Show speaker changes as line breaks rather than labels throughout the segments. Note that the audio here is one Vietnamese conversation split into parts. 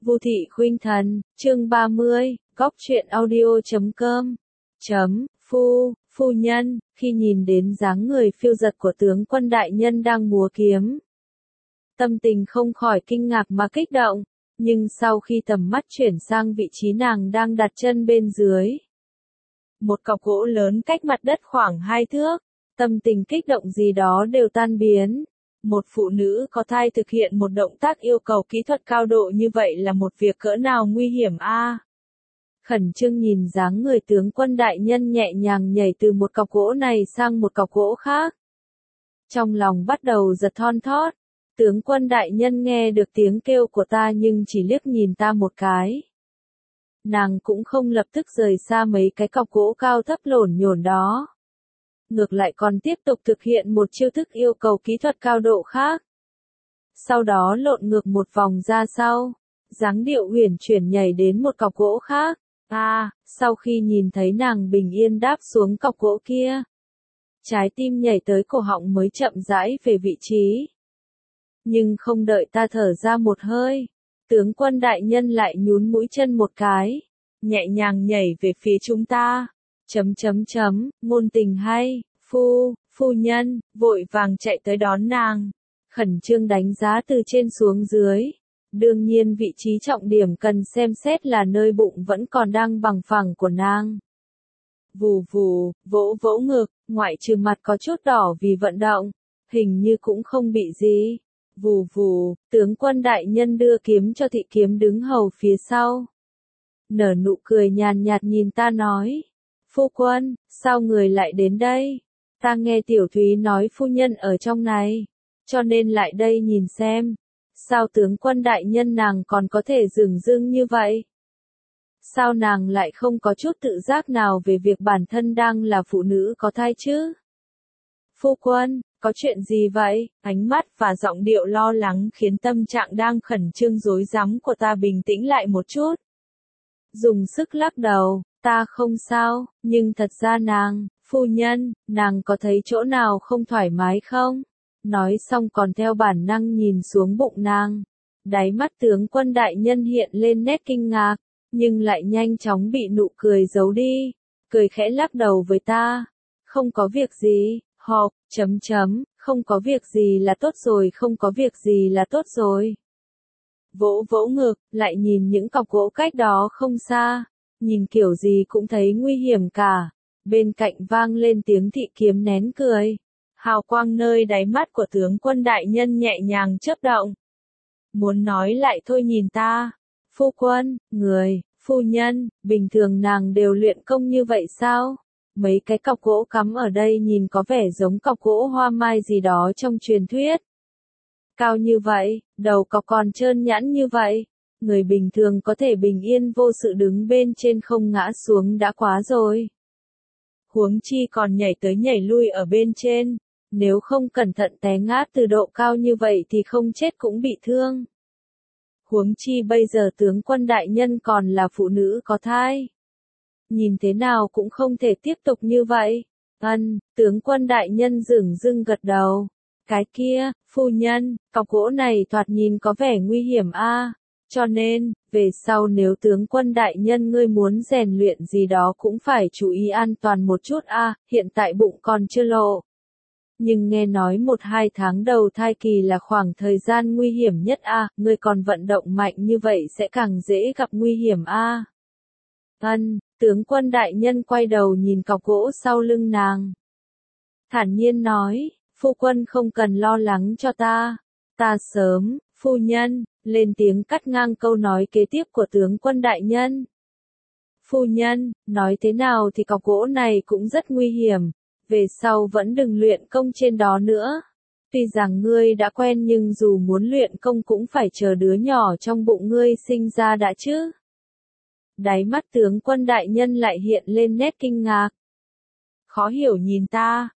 Vu Thị Khuynh Thần, chương 30, góc truyện audio.com. Phu nhân, khi nhìn đến dáng người phiêu dật của tướng quân đại nhân đang múa kiếm. Tâm tình không khỏi kinh ngạc mà kích động, nhưng sau khi tầm mắt chuyển sang vị trí nàng đang đặt chân bên dưới. Một cọc gỗ lớn cách mặt đất khoảng 2 thước, tâm tình kích động gì đó đều tan biến. Một phụ nữ có thai thực hiện một động tác yêu cầu kỹ thuật cao độ như vậy là một việc cỡ nào nguy hiểm a. Khẩn trương nhìn dáng người tướng quân đại nhân nhẹ nhàng nhảy từ một cọc gỗ này sang một cọc gỗ khác. Trong lòng bắt đầu giật thon thót, tướng quân đại nhân nghe được tiếng kêu của ta nhưng chỉ liếc nhìn ta một cái. Nàng cũng không lập tức rời xa mấy cái cọc gỗ cao thấp lổn nhổn đó. Ngược lại còn tiếp tục thực hiện một chiêu thức yêu cầu kỹ thuật cao độ khác. Sau đó lộn ngược một vòng ra sau, dáng điệu huyền chuyển nhảy đến một cọc gỗ khác. Sau khi nhìn thấy nàng bình yên đáp xuống cọc gỗ kia, trái tim nhảy tới cổ họng mới chậm rãi về vị trí. Nhưng không đợi ta thở ra một hơi, tướng quân đại nhân lại nhún mũi chân một cái, nhẹ nhàng nhảy về phía chúng ta. Ngôn tình hay, phu nhân, vội vàng chạy tới đón nàng, khẩn trương đánh giá từ trên xuống dưới. Đương nhiên vị trí trọng điểm cần xem xét là nơi bụng vẫn còn đang bằng phẳng của nàng. Vù vù, vỗ ngực, ngoại trừ mặt có chút đỏ vì vận động, hình như cũng không bị gì. Vù vù, tướng quân đại nhân đưa kiếm cho thị kiếm đứng hầu phía sau. Nở nụ cười nhàn nhạt nhìn ta nói. Phu quân, sao người lại đến đây? Ta nghe tiểu thúy nói phu nhân ở trong này, cho nên lại đây nhìn xem. Sao tướng quân đại nhân nàng còn có thể dửng dưng như vậy? Sao nàng lại không có chút tự giác nào về việc bản thân đang là phụ nữ có thai chứ? Phu quân, có chuyện gì vậy? Ánh mắt và giọng điệu lo lắng khiến tâm trạng đang khẩn trương rối rắm của ta bình tĩnh lại một chút. Dùng sức lắc đầu, ta không sao, nhưng thật ra phu nhân, nàng có thấy chỗ nào không thoải mái không? Nói xong còn theo bản năng nhìn xuống bụng nàng. Đáy mắt tướng quân đại nhân hiện lên nét kinh ngạc, nhưng lại nhanh chóng bị nụ cười giấu đi. Cười khẽ lắc đầu với ta. Không có việc gì, không có việc gì là tốt rồi, không có việc gì là tốt rồi. Vỗ ngực, lại nhìn những cọc gỗ cách đó không xa. Nhìn kiểu gì cũng thấy nguy hiểm cả. Bên cạnh vang lên tiếng thị kiếm nén cười. Hào quang nơi đáy mắt của tướng quân đại nhân nhẹ nhàng chớp động. Muốn nói lại thôi nhìn ta. Phu quân, phu nhân, bình thường nàng đều luyện công như vậy sao? Mấy cái cọc gỗ cắm ở đây nhìn có vẻ giống cọc gỗ hoa mai gì đó trong truyền thuyết. Cao như vậy, đầu cọc còn trơn nhẵn như vậy. Người bình thường có thể bình yên vô sự đứng bên trên không ngã xuống đã quá rồi. Huống chi còn nhảy tới nhảy lui ở bên trên. Nếu không cẩn thận té ngã từ độ cao như vậy thì không chết cũng bị thương. Huống chi bây giờ tướng quân đại nhân còn là phụ nữ có thai. Nhìn thế nào cũng không thể tiếp tục như vậy. Tướng quân đại nhân dửng dưng gật đầu. Cái kia, phu nhân, cọc gỗ này thoạt nhìn có vẻ nguy hiểm a. Cho nên, về sau nếu tướng quân đại nhân ngươi muốn rèn luyện gì đó cũng phải chú ý an toàn một chút a. Hiện tại bụng còn chưa lộ. Nhưng nghe nói 1-2 tháng đầu thai kỳ là khoảng thời gian nguy hiểm nhất a, ngươi còn vận động mạnh như vậy sẽ càng dễ gặp nguy hiểm a. Tướng quân đại nhân quay đầu nhìn cọc gỗ sau lưng nàng. Thản nhiên nói, phu quân không cần lo lắng cho ta. Ta sớm, phu nhân, lên tiếng cắt ngang câu nói kế tiếp của tướng quân đại nhân. Phu nhân, nói thế nào thì cọc gỗ này cũng rất nguy hiểm. Về sau vẫn đừng luyện công trên đó nữa. Tuy rằng ngươi đã quen nhưng dù muốn luyện công cũng phải chờ đứa nhỏ trong bụng ngươi sinh ra đã chứ. Đáy mắt tướng quân đại nhân lại hiện lên nét kinh ngạc. Khó hiểu nhìn ta,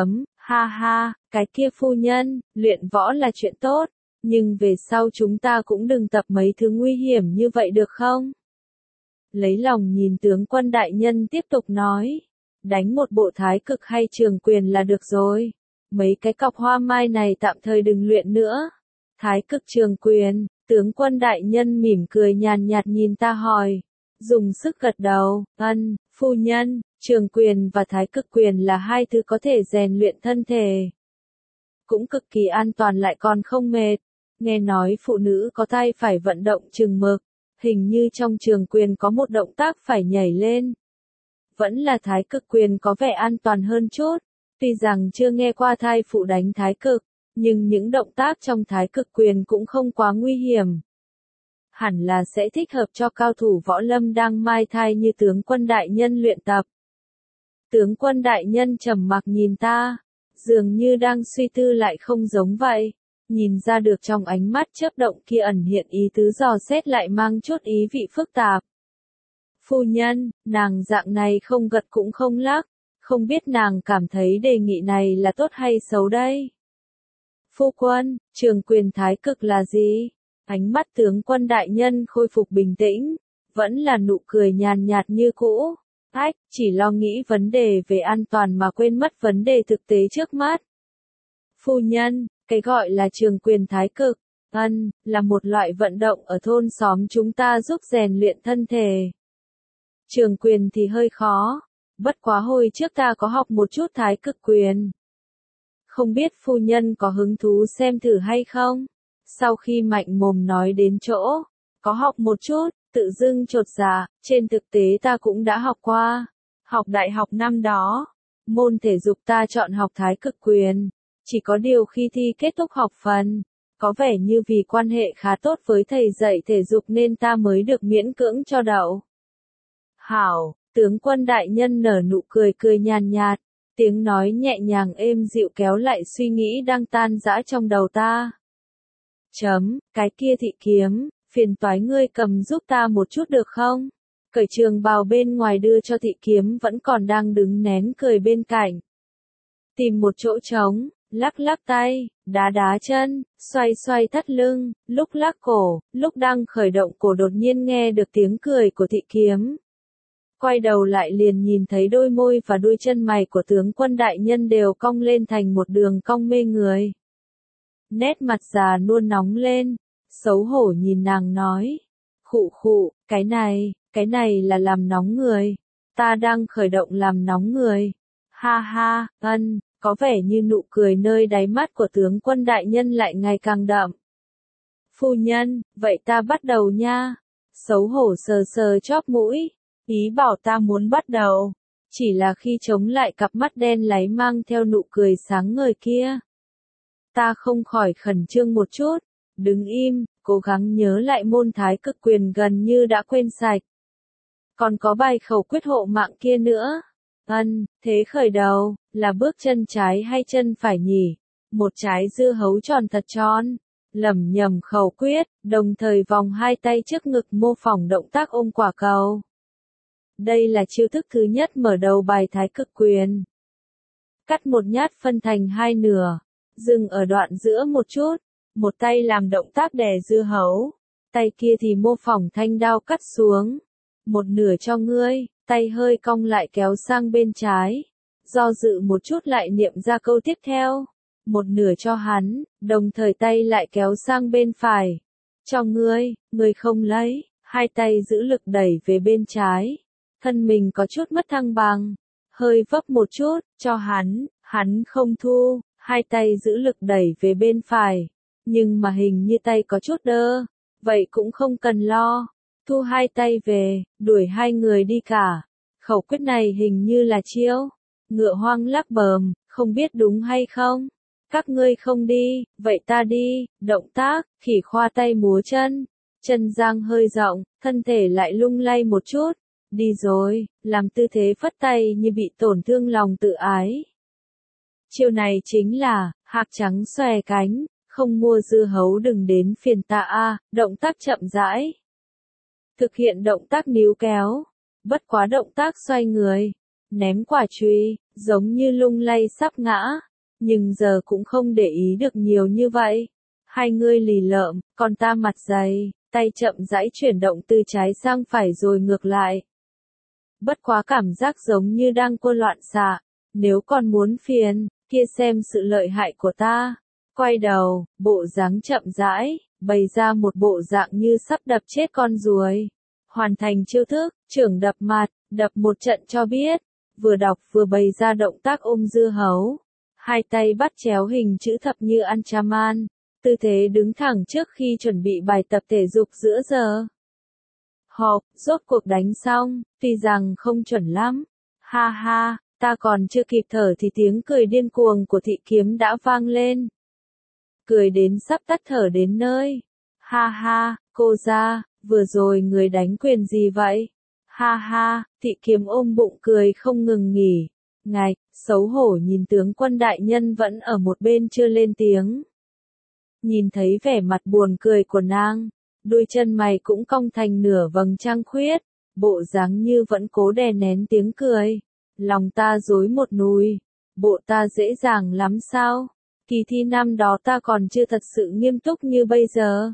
cái kia phu nhân, luyện võ là chuyện tốt, nhưng về sau chúng ta cũng đừng tập mấy thứ nguy hiểm như vậy được không? Lấy lòng nhìn tướng quân đại nhân tiếp tục nói. Đánh một bộ thái cực hay trường quyền là được rồi. Mấy cái cọc hoa mai này tạm thời đừng luyện nữa. Thái cực trường quyền, Tướng quân đại nhân mỉm cười nhàn nhạt nhìn ta hỏi. Dùng sức gật đầu, ân, phu nhân, trường quyền và thái cực quyền là hai thứ có thể rèn luyện thân thể. Cũng cực kỳ an toàn lại còn không mệt. Nghe nói phụ nữ có thai phải vận động chừng mực. Hình như trong trường quyền có một động tác phải nhảy lên. Vẫn là thái cực quyền có vẻ an toàn hơn chút. Tuy rằng chưa nghe qua thai phụ đánh thái cực, nhưng những động tác trong thái cực quyền cũng không quá nguy hiểm. Hẳn là sẽ thích hợp cho cao thủ võ lâm đang mai thai như tướng quân đại nhân luyện tập. Tướng quân đại nhân trầm mặc nhìn ta, dường như đang suy tư lại không giống vậy. Nhìn ra được trong ánh mắt chớp động kia ẩn hiện ý tứ dò xét lại mang chút ý vị phức tạp. Phu nhân, nàng dạng này không gật cũng không lắc, không biết nàng cảm thấy đề nghị này là tốt hay xấu đây? Phu quân, trường quyền thái cực là gì? Ánh mắt tướng quân đại nhân khôi phục bình tĩnh, vẫn là nụ cười nhàn nhạt như cũ. Ách, chỉ lo nghĩ vấn đề về an toàn mà quên mất vấn đề thực tế trước mắt. Phu nhân, cái gọi là trường quyền thái cực, là một loại vận động ở thôn xóm chúng ta giúp rèn luyện thân thể. Trường quyền thì hơi khó, bất quá hồi trước ta có học một chút thái cực quyền. Không biết phu nhân có hứng thú xem thử hay không? Sau khi mạnh mồm nói đến chỗ, có học một chút, tự dưng chột dạ, trên thực tế ta cũng đã học qua. Học đại học năm đó, môn thể dục ta chọn học thái cực quyền. Chỉ có điều khi thi kết thúc học phần, có vẻ như vì quan hệ khá tốt với thầy dạy thể dục nên ta mới được miễn cưỡng cho đậu. Hảo, tướng quân đại nhân nở nụ cười cười nhàn nhạt, tiếng nói nhẹ nhàng êm dịu kéo lại suy nghĩ đang tan rã trong đầu ta. Cái kia thị kiếm, phiền toái ngươi cầm giúp ta một chút được không? Cởi trường bào bên ngoài đưa cho thị kiếm vẫn còn đang đứng nén cười bên cạnh. Tìm một chỗ trống, lắc lắc tay, đá đá chân, xoay xoay thắt lưng, lúc lắc cổ, lúc đang khởi động cổ đột nhiên nghe được tiếng cười của thị kiếm. Quay đầu lại liền nhìn thấy đôi môi và đuôi chân mày của tướng quân đại nhân đều cong lên thành một đường cong mê người. Nét mặt già nua nóng lên, xấu hổ nhìn nàng nói. Khụ khụ, cái này là làm nóng người. Ta đang khởi động làm nóng người. Ha ha, có vẻ như nụ cười nơi đáy mắt của tướng quân đại nhân lại ngày càng đậm. Phu nhân, vậy ta bắt đầu nha. Xấu hổ sờ sờ chóp mũi, ý bảo ta muốn bắt đầu. Chỉ là khi chống lại cặp mắt đen láy mang theo nụ cười sáng ngời kia. Ta không khỏi khẩn trương một chút, đứng im, cố gắng nhớ lại môn thái cực quyền gần như đã quên sạch. Còn có bài khẩu quyết hộ mạng kia nữa. Thế khởi đầu, là bước chân trái hay chân phải nhỉ? Một trái dưa hấu tròn thật tròn. Lẩm nhẩm khẩu quyết, đồng thời vòng hai tay trước ngực mô phỏng động tác ôm quả cầu. Đây là chiêu thức thứ nhất mở đầu bài thái cực quyền. Cắt một nhát phân thành hai nửa, dừng ở đoạn giữa một chút, một tay làm động tác đè dưa hấu, tay kia thì mô phỏng thanh đao cắt xuống. Một nửa cho ngươi, tay hơi cong lại kéo sang bên trái, do dự một chút lại niệm ra câu tiếp theo. Một nửa cho hắn, đồng thời tay lại kéo sang bên phải. Cho ngươi không lấy, hai tay giữ lực đẩy về bên trái. Thân mình có chút mất thăng bằng, hơi vấp một chút, cho hắn không thu, hai tay giữ lực đẩy về bên phải. Nhưng mà hình như tay có chút đơ, vậy cũng không cần lo. Thu hai tay về, đuổi hai người đi cả. Khẩu quyết này hình như là chiêu ngựa hoang lắc bờm, không biết đúng hay không? Các ngươi không đi, vậy ta đi. Động tác, khỉ khoa tay múa chân, chân giang hơi rộng, thân thể lại lung lay một chút. Đi rồi, làm tư thế phất tay như bị tổn thương lòng tự ái. Chiêu này chính là, hạc trắng xòe cánh, không mua dưa hấu đừng đến phiền ta a, động tác chậm rãi. Thực hiện động tác níu kéo, bất quá động tác xoay người, ném quả chùy, giống như lung lay sắp ngã, nhưng giờ cũng không để ý được nhiều như vậy. Hai người lì lợm, còn ta mặt dày, tay chậm rãi chuyển động từ trái sang phải rồi ngược lại. Bất quá cảm giác giống như đang cua loạn xạ, nếu còn muốn phiền, kia xem sự lợi hại của ta. Quay đầu, bộ dáng chậm rãi, bày ra một bộ dạng như sắp đập chết con ruồi. Hoàn thành chiêu thức, trưởng đập mặt, đập một trận cho biết. Vừa đọc vừa bày ra động tác ôm dưa hấu. Hai tay bắt chéo hình chữ thập như Anchaman. Tư thế đứng thẳng trước khi chuẩn bị bài tập thể dục giữa giờ. Họp, rốt cuộc đánh xong, tuy rằng không chuẩn lắm. Ha ha, ta còn chưa kịp thở thì tiếng cười điên cuồng của Thị Kiếm đã vang lên. Cười đến sắp tắt thở đến nơi. Ha ha, cô ra, vừa rồi người đánh quyền gì vậy? Ha ha, Thị Kiếm ôm bụng cười không ngừng nghỉ. Ngạch, xấu hổ nhìn tướng quân đại nhân vẫn ở một bên chưa lên tiếng. Nhìn thấy vẻ mặt buồn cười của nàng, đôi chân mày cũng cong thành nửa vầng trăng khuyết, bộ dáng như vẫn cố đè nén tiếng cười. Lòng ta rối một nùi, bộ ta dễ dàng lắm sao? Kỳ thi năm đó ta còn chưa thật sự nghiêm túc như bây giờ.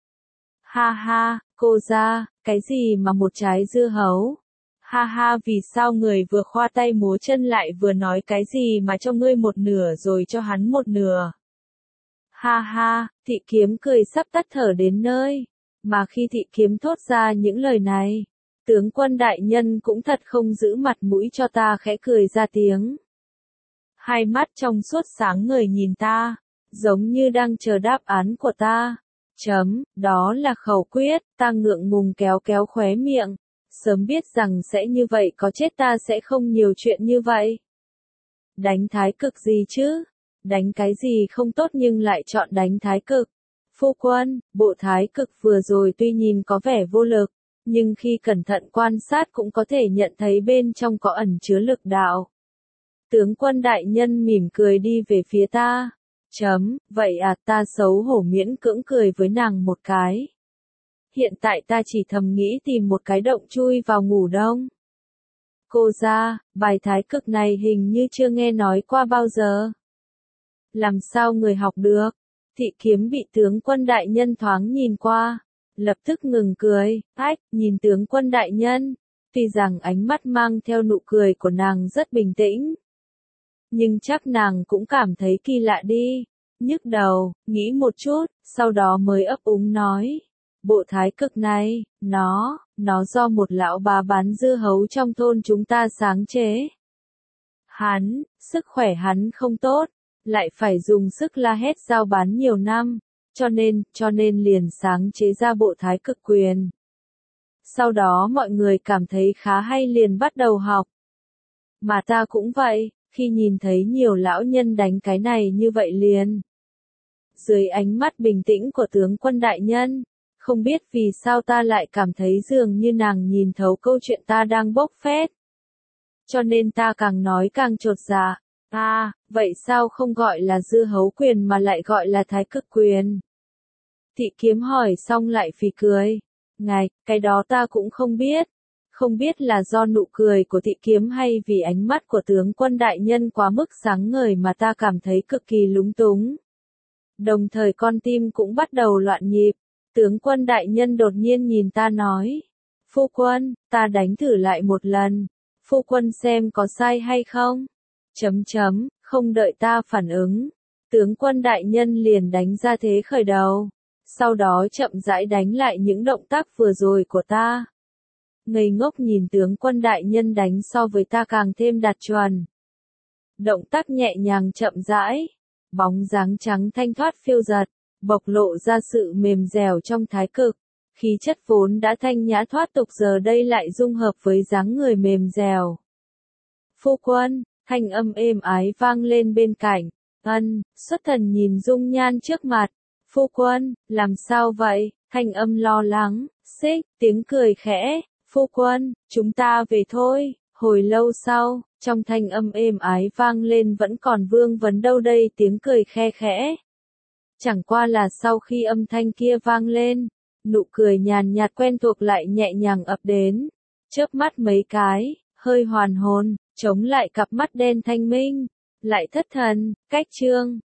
Ha ha, cô ra, cái gì mà một trái dưa hấu? Ha ha, vì sao người vừa khoa tay múa chân lại vừa nói cái gì mà cho ngươi một nửa rồi cho hắn một nửa? Ha ha, Thị Kiếm cười sắp tắt thở đến nơi. Mà khi Thị Kiếm thốt ra những lời này, tướng quân đại nhân cũng thật không giữ mặt mũi cho ta khẽ cười ra tiếng. Hai mắt trong suốt sáng ngời nhìn ta, giống như đang chờ đáp án của ta. Đó là khẩu quyết, ta ngượng ngùng kéo kéo khóe miệng. Sớm biết rằng sẽ như vậy có chết ta sẽ không nhiều chuyện như vậy. Đánh thái cực gì chứ? Đánh cái gì không tốt nhưng lại chọn đánh thái cực. Phu quân, bộ thái cực vừa rồi tuy nhìn có vẻ vô lực, nhưng khi cẩn thận quan sát cũng có thể nhận thấy bên trong có ẩn chứa lực đạo. Tướng quân đại nhân mỉm cười đi về phía ta. Vậy à, ta xấu hổ miễn cưỡng cười với nàng một cái. Hiện tại ta chỉ thầm nghĩ tìm một cái động chui vào ngủ đông. Cô ra, bài thái cực này hình như chưa nghe nói qua bao giờ. Làm sao người học được? Thị Kiếm bị tướng quân đại nhân thoáng nhìn qua, lập tức ngừng cười, nhìn tướng quân đại nhân. Tuy rằng ánh mắt mang theo nụ cười của nàng rất bình tĩnh, nhưng chắc nàng cũng cảm thấy kỳ lạ đi. Nhức đầu, nghĩ một chút, sau đó mới ấp úng nói. Bộ thái cực này, nó do một lão bà bán dưa hấu trong thôn chúng ta sáng chế. Sức khỏe hắn không tốt, lại phải dùng sức la hét giao bán nhiều năm, cho nên liền sáng chế ra bộ thái cực quyền. Sau đó mọi người cảm thấy khá hay liền bắt đầu học. Mà ta cũng vậy, khi nhìn thấy nhiều lão nhân đánh cái này như vậy liền. Dưới ánh mắt bình tĩnh của tướng quân đại nhân, không biết vì sao ta lại cảm thấy dường như nàng nhìn thấu câu chuyện ta đang bốc phét. Cho nên ta càng nói càng chột dạ. Vậy sao không gọi là dưa hấu quyền mà lại gọi là thái cực quyền? Thị Kiếm hỏi xong lại phì cười. Ngài, cái đó ta cũng không biết. Không biết là do nụ cười của Thị Kiếm hay vì ánh mắt của tướng quân đại nhân quá mức sáng ngời mà ta cảm thấy cực kỳ lúng túng. Đồng thời con tim cũng bắt đầu loạn nhịp. Tướng quân đại nhân đột nhiên nhìn ta nói. Phu quân, ta đánh thử lại một lần. Phu quân xem có sai hay không? Không đợi ta phản ứng. Tướng quân đại nhân liền đánh ra thế khởi đầu. Sau đó chậm rãi đánh lại những động tác vừa rồi của ta. Ngây ngốc nhìn tướng quân đại nhân đánh so với ta càng thêm đạt chuẩn. Động tác nhẹ nhàng chậm rãi. Bóng dáng trắng thanh thoát phiêu giật, bộc lộ ra sự mềm dẻo trong thái cực. Khí chất vốn đã thanh nhã thoát tục giờ đây lại dung hợp với dáng người mềm dẻo. Phu quân, thanh âm êm ái vang lên bên cạnh. Xuất thần nhìn dung nhan trước mặt. Phu quân, làm sao vậy? Thanh âm lo lắng, tiếng cười khẽ. Phu quân, chúng ta về thôi. Hồi lâu sau, trong thanh âm êm ái vang lên vẫn còn vương vấn đâu đây tiếng cười khe khẽ. Chẳng qua là sau khi âm thanh kia vang lên, nụ cười nhàn nhạt quen thuộc lại nhẹ nhàng ập đến. Chớp mắt mấy cái, hơi hoàn hồn, chống lại cặp mắt đen thanh minh, lại thất thần, cách chương.